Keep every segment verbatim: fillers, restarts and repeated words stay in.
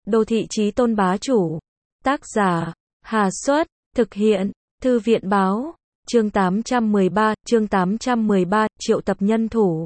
Đô thị chí tôn bá chủ. Tác giả, Hà Xuất, thực hiện, Thư viện báo, chương tám trăm mười ba, chương tám trăm mười ba, triệu tập nhân thủ.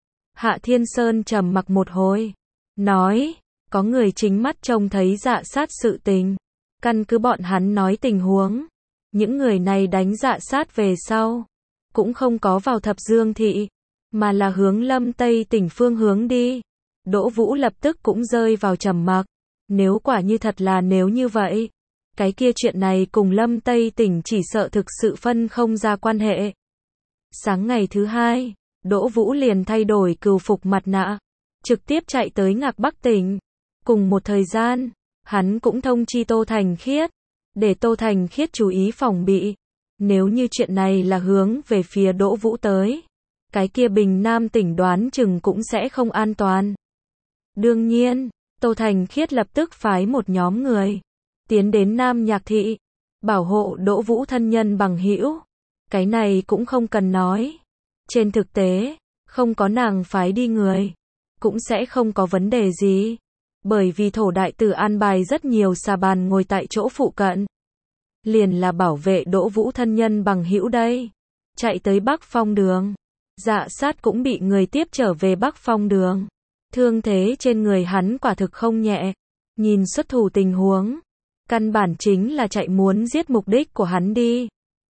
Hạ Thiên Sơn trầm mặc một hồi, nói, có người chính mắt trông thấy Dạ Sát sự tình, căn cứ bọn hắn nói tình huống, những người này đánh Dạ Sát về sau, cũng không có vào Thập Dương thị, mà là hướng Lâm Tây tỉnh phương hướng đi. Đỗ Vũ lập tức cũng rơi vào trầm mặc, nếu quả như thật là nếu như vậy, cái kia chuyện này cùng Lâm Tây tỉnh chỉ sợ thực sự phân không ra quan hệ. Sáng ngày thứ hai, Đỗ Vũ liền thay đổi cừu phục mặt nạ, trực tiếp chạy tới Ngạc Bắc tỉnh. Cùng một thời gian, hắn cũng thông chi Tô Thành Khiết, để Tô Thành Khiết chú ý phòng bị. Nếu như chuyện này là hướng về phía Đỗ Vũ tới, cái kia Bình Nam tỉnh đoán chừng cũng sẽ không an toàn. Đương nhiên, Tô Thành Khiết lập tức phái một nhóm người tiến đến Nam Nhạc thị, bảo hộ Đỗ Vũ thân nhân bằng hữu. Cái này cũng không cần nói. Trên thực tế, không có nàng phái đi người, cũng sẽ không có vấn đề gì. Bởi vì thổ đại tử an bài rất nhiều xà bàn ngồi tại chỗ phụ cận. Liền là bảo vệ Đỗ Vũ thân nhân bằng hữu đây. Chạy tới Bắc Phong đường. Dạ Sát cũng bị người tiếp trở về Bắc Phong đường. Thương thế trên người hắn quả thực không nhẹ. Nhìn xuất thủ tình huống, căn bản chính là chạy muốn giết mục đích của hắn đi.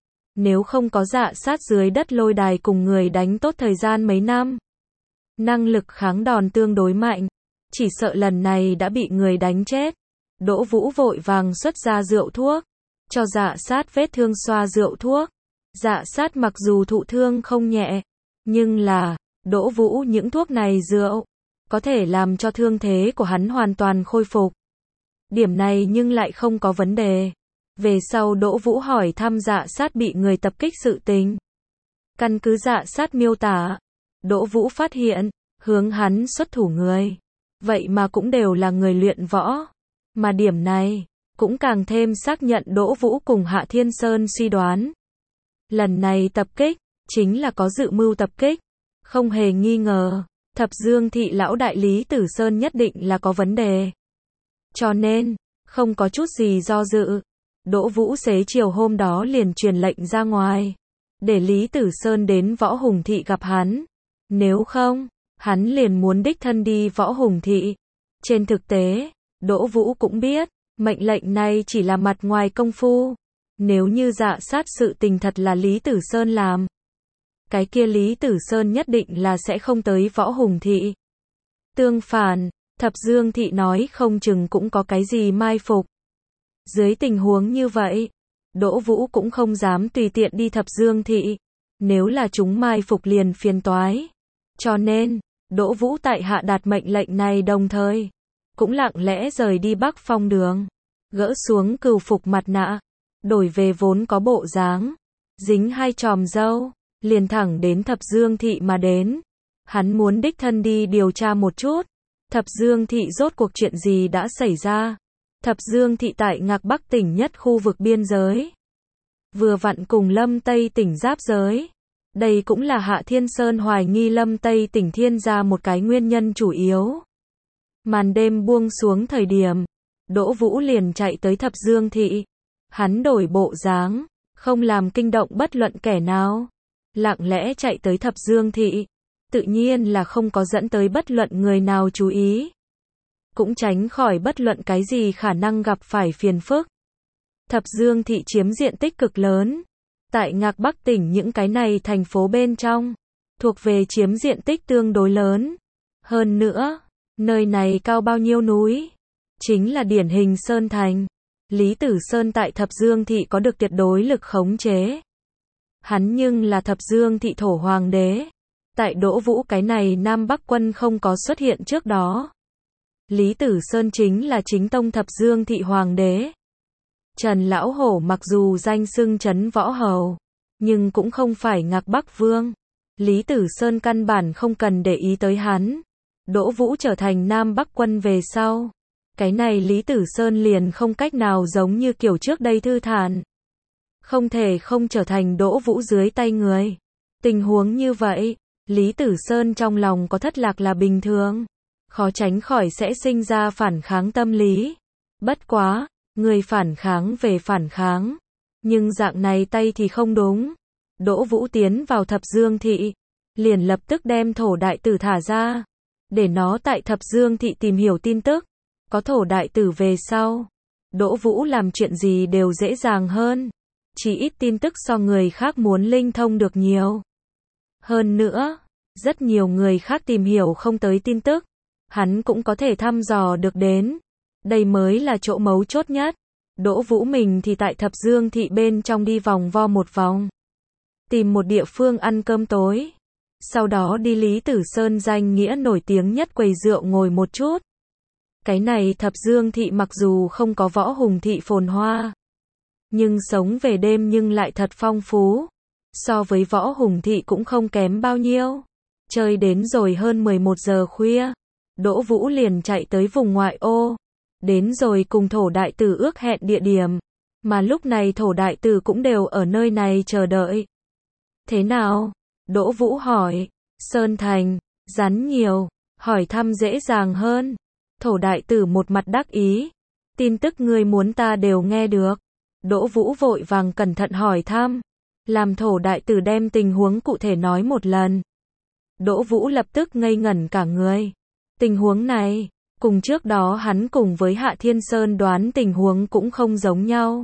Nếu không có Dạ Sát dưới đất lôi đài cùng người đánh tốt thời gian mấy năm, năng lực kháng đòn tương đối mạnh, chỉ sợ lần này đã bị người đánh chết. Đỗ Vũ vội vàng xuất ra rượu thuốc, cho Dạ Sát vết thương xoa rượu thuốc. Dạ Sát mặc dù thụ thương không nhẹ, nhưng là, Đỗ Vũ những thuốc này rượu, có thể làm cho thương thế của hắn hoàn toàn khôi phục. Điểm này nhưng lại không có vấn đề. Về sau Đỗ Vũ hỏi thăm Dạ Sát bị người tập kích sự tình. Căn cứ Dạ Sát miêu tả, Đỗ Vũ phát hiện, hướng hắn xuất thủ người, vậy mà cũng đều là người luyện võ. Mà điểm này, cũng càng thêm xác nhận Đỗ Vũ cùng Hạ Thiên Sơn suy đoán. Lần này tập kích, chính là có dự mưu tập kích. Không hề nghi ngờ, Thập Dương thị lão đại Lý Tử Sơn nhất định là có vấn đề. Cho nên, không có chút gì do dự. Đỗ Vũ xế chiều hôm đó liền truyền lệnh ra ngoài, để Lý Tử Sơn đến Võ Hùng thị gặp hắn. Nếu không, hắn liền muốn đích thân đi Võ Hùng thị. Trên thực tế, Đỗ Vũ cũng biết, mệnh lệnh này chỉ là mặt ngoài công phu. Nếu như Dạ Sát sự tình thật là Lý Tử Sơn làm, cái kia Lý Tử Sơn nhất định là sẽ không tới Võ Hùng thị. Tương phản, Thập Dương thị nói không chừng cũng có cái gì mai phục. Dưới tình huống như vậy, Đỗ Vũ cũng không dám tùy tiện đi Thập Dương thị. Nếu là chúng mai phục liền phiền toái. Cho nên, Đỗ Vũ tại hạ đạt mệnh lệnh này đồng thời, cũng lặng lẽ rời đi Bắc Phong đường. Gỡ xuống cừu phục mặt nạ, đổi về vốn có bộ dáng, dính hai chòm râu, liền thẳng đến Thập Dương thị mà đến. Hắn muốn đích thân đi điều tra một chút, Thập Dương thị rốt cuộc chuyện gì đã xảy ra. Thập Dương thị tại Ngạc Bắc tỉnh nhất khu vực biên giới, vừa vặn cùng Lâm Tây tỉnh giáp giới. Đây cũng là Hạ Thiên Sơn hoài nghi Lâm Tây tỉnh thiên gia một cái nguyên nhân chủ yếu. Màn đêm buông xuống thời điểm, Đỗ Vũ liền chạy tới Thập Dương thị. Hắn đổi bộ dáng, không làm kinh động bất luận kẻ nào, lặng lẽ chạy tới Thập Dương thị, tự nhiên là không có dẫn tới bất luận người nào chú ý, cũng tránh khỏi bất luận cái gì khả năng gặp phải phiền phức. Thập Dương thị chiếm diện tích cực lớn, tại Ngạc Bắc tỉnh những cái này thành phố bên trong, thuộc về chiếm diện tích tương đối lớn. Hơn nữa, nơi này cao bao nhiêu núi, chính là điển hình Sơn Thành. Lý Tử Sơn tại Thập Dương thị có được tuyệt đối lực khống chế. Hắn nhưng là Thập Dương thị thổ hoàng đế. Tại Đỗ Vũ cái này Nam Bắc quân không có xuất hiện trước đó, Lý Tử Sơn chính là chính tông Thập Dương thị hoàng đế. Trần Lão Hổ mặc dù danh xưng trấn võ hầu, nhưng cũng không phải Ngạc Bắc vương. Lý Tử Sơn căn bản không cần để ý tới hắn. Đỗ Vũ trở thành Nam Bắc quân về sau, cái này Lý Tử Sơn liền không cách nào giống như kiểu trước đây thư thản. Không thể không trở thành Đỗ Vũ dưới tay người. Tình huống như vậy, Lý Tử Sơn trong lòng có thất lạc là bình thường. khó tránh khỏi sẽ sinh ra phản kháng tâm lý. Bất quá, người phản kháng về phản kháng, nhưng dạng này tay thì không đúng. Đỗ Vũ tiến vào Thập Dương Thị, liền lập tức đem thổ đại tử thả ra, để nó tại Thập Dương Thị tìm hiểu tin tức. Có thổ đại tử về sau, Đỗ Vũ làm chuyện gì đều dễ dàng hơn, chỉ ít tin tức so người khác muốn linh thông được nhiều. Hơn nữa, rất nhiều người khác tìm hiểu không tới tin tức, hắn cũng có thể thăm dò được đến. Đây mới là chỗ mấu chốt nhất. Đỗ Vũ mình thì tại Thập Dương Thị bên trong đi vòng vo một vòng, tìm một địa phương ăn cơm tối. Sau đó đi Lý Tử Sơn danh nghĩa nổi tiếng nhất quầy rượu ngồi một chút. Cái này Thập Dương Thị mặc dù không có Võ Hùng Thị phồn hoa, nhưng sống về đêm nhưng lại thật phong phú. So với Võ Hùng Thị cũng không kém bao nhiêu. Chơi đến rồi hơn mười một giờ khuya, Đỗ Vũ liền chạy tới vùng ngoại ô. Đến rồi cùng thổ đại tử ước hẹn địa điểm, mà lúc này thổ đại tử cũng đều ở nơi này chờ đợi. Thế nào? Đỗ Vũ hỏi. Sơn Thành, rắn nhiều, hỏi thăm dễ dàng hơn. Thổ đại tử một mặt đắc ý. Tin tức ngươi muốn ta đều nghe được. Đỗ Vũ vội vàng cẩn thận hỏi thăm, làm thổ đại tử đem tình huống cụ thể nói một lần. Đỗ Vũ lập tức ngây ngẩn cả người. Tình huống này, cùng trước đó hắn cùng với Hạ Thiên Sơn đoán tình huống cũng không giống nhau.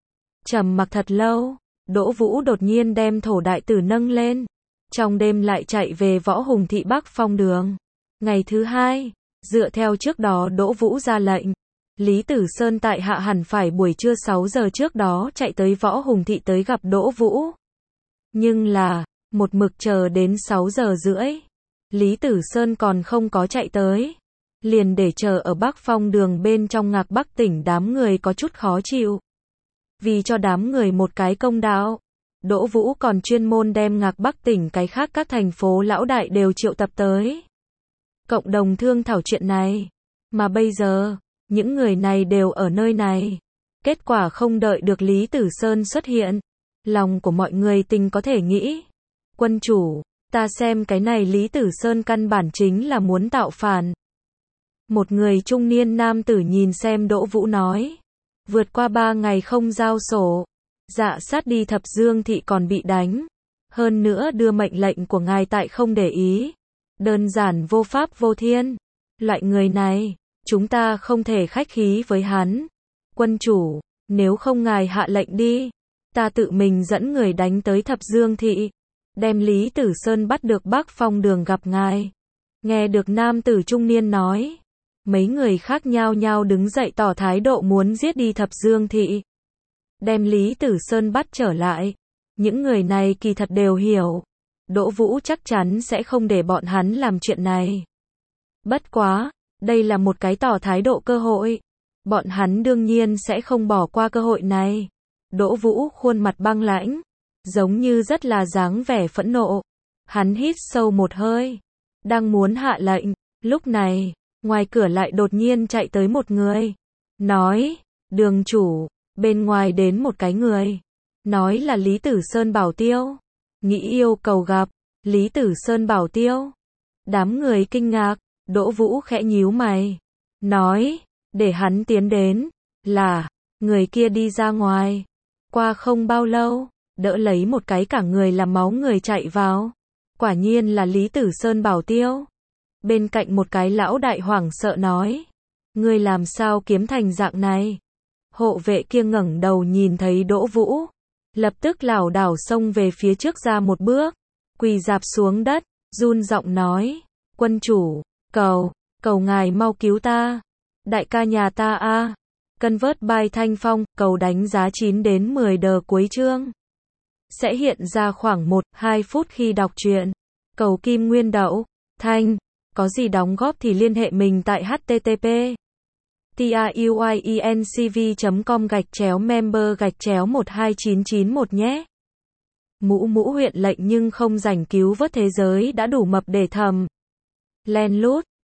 Trầm mặc thật lâu, Đỗ Vũ đột nhiên đem thổ đại tử nâng lên. Trong đêm lại chạy về Võ Hùng Thị Bắc Phong đường. Ngày thứ hai, dựa theo trước đó Đỗ Vũ ra lệnh, Lý Tử Sơn tại hạ hẳn phải buổi trưa sáu giờ trước đó chạy tới Võ Hùng Thị tới gặp Đỗ Vũ. Nhưng là, một mực chờ đến sáu giờ rưỡi, Lý Tử Sơn còn không có chạy tới. Liền để chờ ở Bắc Phong đường bên trong Ngạc Bắc tỉnh đám người có chút khó chịu. Vì cho đám người một cái công đạo, Đỗ Vũ còn chuyên môn đem Ngạc Bắc tỉnh cái khác các thành phố lão đại đều triệu tập tới. Cộng đồng thương thảo chuyện này. Mà bây giờ, những người này đều ở nơi này. Kết quả không đợi được Lý Tử Sơn xuất hiện. Lòng của mọi người tình có thể nghĩ. Quân chủ, ta xem cái này Lý Tử Sơn căn bản chính là muốn tạo phản. Một người trung niên nam tử nhìn xem Đỗ Vũ nói. Vượt qua ba ngày không giao sổ. Dạ sát đi Thập Dương Thị còn bị đánh. Hơn nữa đưa mệnh lệnh của ngài tại không để ý. Đơn giản vô pháp vô thiên. Loại người này, chúng ta không thể khách khí với hắn. Quân chủ, nếu không ngài hạ lệnh đi, ta tự mình dẫn người đánh tới Thập Dương Thị, đem Lý Tử Sơn bắt được Bắc Phong đường gặp ngài. Nghe được nam tử trung niên nói, mấy người khác nhao nhao đứng dậy tỏ thái độ muốn giết đi Thập Dương Thị, đem Lý Tử Sơn bắt trở lại. Những người này kỳ thật đều hiểu, Đỗ Vũ chắc chắn sẽ không để bọn hắn làm chuyện này. Bất quá, đây là một cái tỏ thái độ cơ hội. Bọn hắn đương nhiên sẽ không bỏ qua cơ hội này. Đỗ Vũ khuôn mặt băng lãnh, giống như rất là dáng vẻ phẫn nộ. Hắn hít sâu một hơi, đang muốn hạ lệnh. Lúc này, ngoài cửa lại đột nhiên chạy tới một người. Nói, đường chủ, bên ngoài đến một cái người. Nói là Lý Tử Sơn bảo tiêu. Nghĩ yêu cầu gặp, Lý Tử Sơn bảo tiêu. Đám người kinh ngạc, Đỗ Vũ khẽ nhíu mày. Nói, để hắn tiến đến. Là, người kia đi ra ngoài. Qua không bao lâu, đỡ lấy một cái cả người làm máu người chạy vào. Quả nhiên là Lý Tử Sơn bảo tiêu. Bên cạnh một cái lão đại hoảng sợ nói. Ngươi làm sao kiếm thành dạng này? Hộ vệ kia ngẩng đầu nhìn thấy Đỗ Vũ. Lập tức lảo đảo xông về phía trước ra một bước. Quỳ rạp xuống đất, run giọng nói. Quân chủ, cầu, cầu ngài mau cứu ta. Đại ca nhà ta a. Convert by Thanh Phong, cầu đánh giá chín đến mười đờ cuối chương. Sẽ hiện ra khoảng một đến hai phút khi đọc truyện. Cầu kim nguyên đậu, thanh. Có gì đóng góp thì liên hệ mình tại http truyencv chấm com gạch chéo member gạch chéo một hai chín chín một nhé. Mũ mũ huyện lệnh nhưng không rảnh cứu vớt thế giới đã đủ mập để thầm. Len lút.